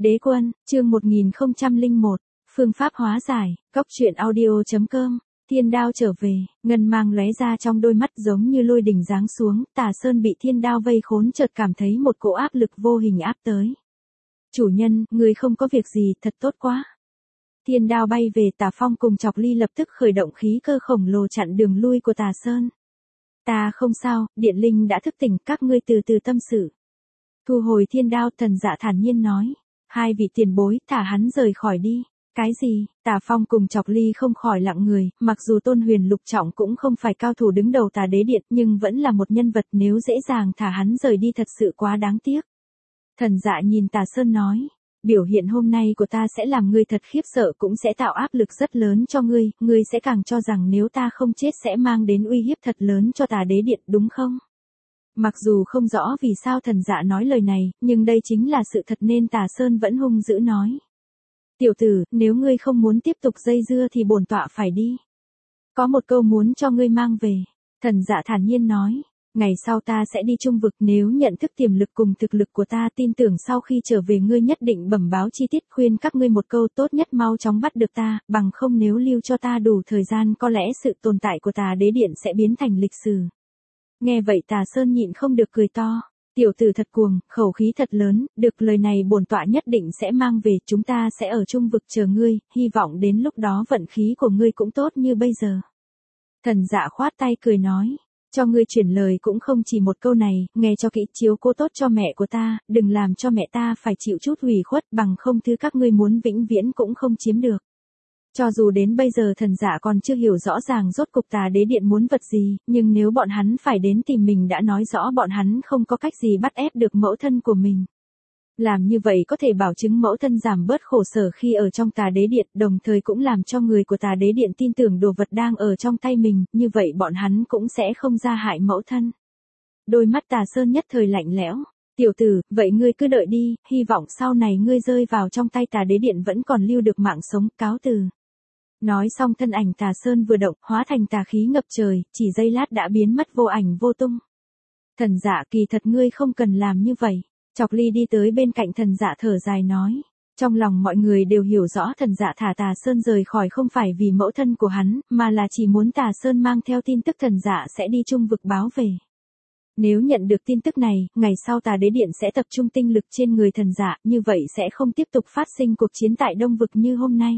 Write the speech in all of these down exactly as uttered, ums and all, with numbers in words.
Đế quân, chương một nghìn không trăm lẻ một, phương pháp hóa giải, cốc truyện audio chấm com. Thiên đao trở về, ngân mang lóe ra trong đôi mắt giống như lôi đỉnh giáng xuống, Tà Sơn bị thiên đao vây khốn chợt cảm thấy một cỗ áp lực vô hình áp tới. Chủ nhân, người không có việc gì, thật tốt quá. Thiên đao bay về, Tà Phong cùng Chọc Ly lập tức khởi động khí cơ khổng lồ chặn đường lui của Tà Sơn. Ta không sao, điện linh đã thức tỉnh, các ngươi từ từ tâm sự. Thu hồi thiên đao, Thần Dạ thản nhiên nói. Hai vị tiền bối, thả hắn rời khỏi đi. Cái gì? Tà Phong cùng Chọc Ly không khỏi lặng người, mặc dù Tôn Huyền Lục Trọng cũng không phải cao thủ đứng đầu Tà Đế Điện, nhưng vẫn là một nhân vật, nếu dễ dàng thả hắn rời đi thật sự quá đáng tiếc. Thần Dạ nhìn Tà Sơn nói, biểu hiện hôm nay của ta sẽ làm ngươi thật khiếp sợ, cũng sẽ tạo áp lực rất lớn cho ngươi, ngươi sẽ càng cho rằng nếu ta không chết sẽ mang đến uy hiếp thật lớn cho Tà Đế Điện, đúng không? Mặc dù không rõ vì sao Thần Dạ nói lời này, nhưng đây chính là sự thật nên Tà Sơn vẫn hung dữ nói. Tiểu tử, nếu ngươi không muốn tiếp tục dây dưa thì bổn tọa phải đi. Có một câu muốn cho ngươi mang về. Thần Dạ thản nhiên nói, ngày sau ta sẽ đi trung vực, nếu nhận thức tiềm lực cùng thực lực của ta, tin tưởng sau khi trở về ngươi nhất định bẩm báo chi tiết, khuyên các ngươi một câu, tốt nhất mau chóng bắt được ta, bằng không nếu lưu cho ta đủ thời gian có lẽ sự tồn tại của Tà Đế Điện sẽ biến thành lịch sử. Nghe vậy Tà Sơn nhịn không được cười to. Tiểu tử thật cuồng, khẩu khí thật lớn, được lời này bổn tọa nhất định sẽ mang về, chúng ta sẽ ở trung vực chờ ngươi, hy vọng đến lúc đó vận khí của ngươi cũng tốt như bây giờ. Thần Dạ khoát tay cười nói, cho ngươi chuyển lời cũng không chỉ một câu này, nghe cho kỹ, chiếu cố tốt cho mẹ của ta, đừng làm cho mẹ ta phải chịu chút hủy khuất, bằng không thứ các ngươi muốn vĩnh viễn cũng không chiếm được. Cho dù đến bây giờ Thần Dạ còn chưa hiểu rõ ràng rốt cục Tà Đế Điện muốn vật gì, nhưng nếu bọn hắn phải đến tìm mình đã nói rõ bọn hắn không có cách gì bắt ép được mẫu thân của mình. Làm như vậy có thể bảo chứng mẫu thân giảm bớt khổ sở khi ở trong Tà Đế Điện, đồng thời cũng làm cho người của Tà Đế Điện tin tưởng đồ vật đang ở trong tay mình, như vậy bọn hắn cũng sẽ không ra hại mẫu thân. Đôi mắt Tà Sơn nhất thời lạnh lẽo. Tiểu tử, vậy ngươi cứ đợi đi, hy vọng sau này ngươi rơi vào trong tay Tà Đế Điện vẫn còn lưu được mạng sống, cáo từ. Nói xong thân ảnh Tà Sơn vừa động, hóa thành tà khí ngập trời, chỉ giây lát đã biến mất vô ảnh vô tung. Thần Dạ, kỳ thật ngươi không cần làm như vậy. Chọc Ly đi tới bên cạnh Thần Dạ thở dài nói. Trong lòng mọi người đều hiểu rõ Thần Dạ thả Tà Sơn rời khỏi không phải vì mẫu thân của hắn, mà là chỉ muốn Tà Sơn mang theo tin tức Thần Dạ sẽ đi trung vực báo về. Nếu nhận được tin tức này, ngày sau Tà Đế Điện sẽ tập trung tinh lực trên người Thần Dạ, như vậy sẽ không tiếp tục phát sinh cuộc chiến tại Đông Vực như hôm nay.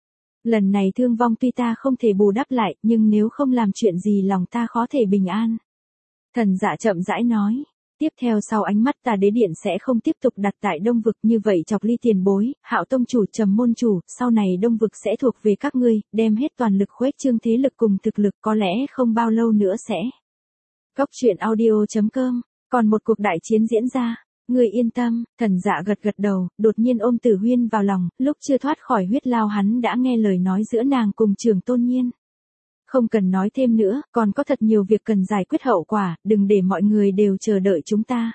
Lần này thương vong tuy ta không thể bù đắp lại, nhưng nếu không làm chuyện gì lòng ta khó thể bình an. Thần Dạ chậm rãi nói. Tiếp theo sau ánh mắt Tà Đế Điện sẽ không tiếp tục đặt tại Đông Vực, như vậy Chọc Ly tiền bối, Hạo tông chủ, Trầm môn chủ, sau này Đông Vực sẽ thuộc về các ngươi, đem hết toàn lực khuếch trương thế lực cùng thực lực, có lẽ không bao lâu nữa sẽ. Cốc truyện audio chấm com, còn một cuộc đại chiến diễn ra. Người yên tâm, Thần Dạ gật gật đầu, đột nhiên ôm Tử Huyên vào lòng, lúc chưa thoát khỏi huyết lao hắn đã nghe lời nói giữa nàng cùng Trường Tôn Nhiên. Không cần nói thêm nữa, còn có thật nhiều việc cần giải quyết hậu quả, đừng để mọi người đều chờ đợi chúng ta.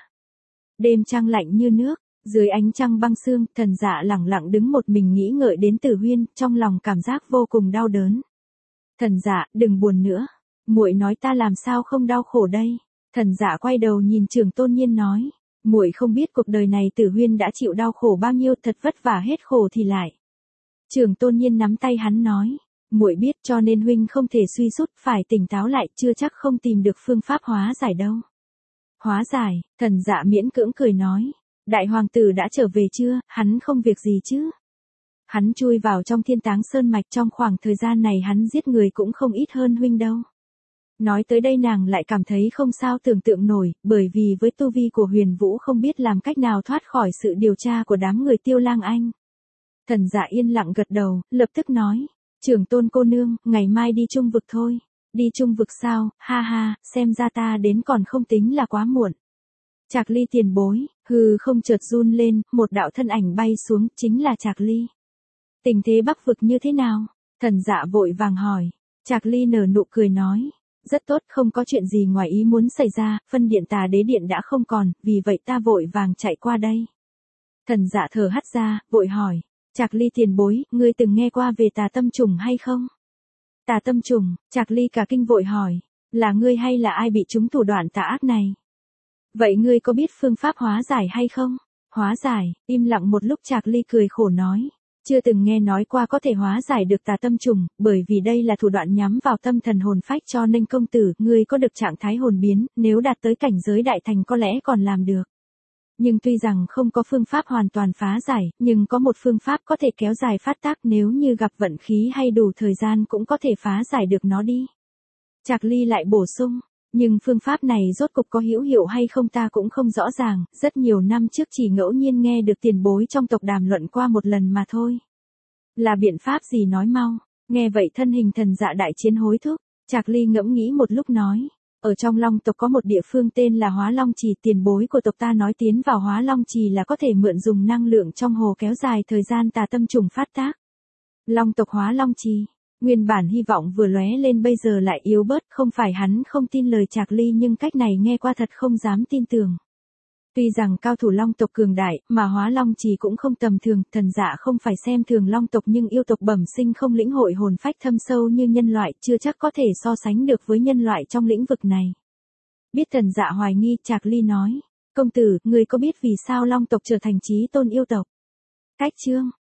Đêm trăng lạnh như nước, dưới ánh trăng băng sương, Thần Dạ lẳng lặng đứng một mình nghĩ ngợi đến Tử Huyên, trong lòng cảm giác vô cùng đau đớn. Thần Dạ, đừng buồn nữa. Muội nói ta làm sao không đau khổ đây? Thần Dạ quay đầu nhìn Trường Tôn Nhiên nói. Muội không biết cuộc đời này Tử Huyên đã chịu đau khổ bao nhiêu, thật vất vả hết khổ thì lại. Trường Tôn Nhiên nắm tay hắn nói, muội biết, cho nên huynh không thể suy sút, phải tỉnh táo lại, chưa chắc không tìm được phương pháp hóa giải đâu. Hóa giải? Thần Dạ miễn cưỡng cười nói, đại hoàng tử đã trở về chưa, hắn không việc gì chứ? Hắn chui vào trong Thiên Táng Sơn mạch, trong khoảng thời gian này hắn giết người cũng không ít hơn huynh đâu. Nói tới đây nàng lại cảm thấy không sao tưởng tượng nổi, bởi vì với tu vi của Huyền Vũ không biết làm cách nào thoát khỏi sự điều tra của đám người Tiêu Lang Anh. Thần Dạ yên lặng gật đầu, lập tức nói, Trưởng Tôn cô nương, ngày mai đi trung vực thôi. Đi trung vực sao, ha ha, xem ra ta đến còn không tính là quá muộn. Trạc Ly tiền bối, hừ không chợt run lên, một đạo thân ảnh bay xuống, chính là Trạc Ly. Tình thế Bắc vực như thế nào? Thần Dạ vội vàng hỏi. Trạc Ly nở nụ cười nói. Rất tốt, không có chuyện gì ngoài ý muốn xảy ra, phân điện Tà Đế Điện đã không còn, vì vậy ta vội vàng chạy qua đây. Thần Dạ thở hắt ra, vội hỏi, Trạc Ly tiền bối, ngươi từng nghe qua về Tà Tâm Trùng hay không? Tà Tâm Trùng? Trạc Ly cả kinh vội hỏi, là ngươi hay là ai bị trúng thủ đoạn tà ác này? Vậy ngươi có biết phương pháp hóa giải hay không? Hóa giải, im lặng một lúc Trạc Ly cười khổ nói. Chưa từng nghe nói qua có thể hóa giải được tà tâm trùng, bởi vì đây là thủ đoạn nhắm vào tâm thần hồn phách cho nên công tử, ngươi có được trạng thái hồn biến, nếu đạt tới cảnh giới đại thành có lẽ còn làm được. Nhưng tuy rằng không có phương pháp hoàn toàn phá giải, nhưng có một phương pháp có thể kéo dài phát tác nếu như gặp vận khí hay đủ thời gian cũng có thể phá giải được nó đi. Trạc Ly lại bổ sung, nhưng phương pháp này rốt cục có hữu hiệu hay không ta cũng không rõ ràng, rất nhiều năm trước chỉ ngẫu nhiên nghe được tiền bối trong tộc đàm luận qua một lần mà thôi. Là biện pháp gì nói mau, nghe vậy thân hình thần dạ đại chiến hối thúc, Trạc Ly ngẫm nghĩ một lúc nói. Ở trong Long tộc có một địa phương tên là Hóa Long Trì, tiền bối của tộc ta nói tiến vào Hóa Long Trì là có thể mượn dùng năng lượng trong hồ kéo dài thời gian tà tâm trùng phát tác. Long tộc Hóa Long Trì, nguyên bản hy vọng vừa lóe lên bây giờ lại yếu bớt, không phải hắn không tin lời Trạc Ly nhưng cách này nghe qua thật không dám tin tưởng. Tuy rằng cao thủ Long tộc cường đại, mà Hóa Long Trì cũng không tầm thường, thần dạ không phải xem thường Long tộc nhưng yêu tộc bẩm sinh không lĩnh hội hồn phách thâm sâu như nhân loại, chưa chắc có thể so sánh được với nhân loại trong lĩnh vực này. Biết thần dạ hoài nghi, Trạc Ly nói, công tử, người có biết vì sao Long tộc trở thành chí tôn yêu tộc? Cách chương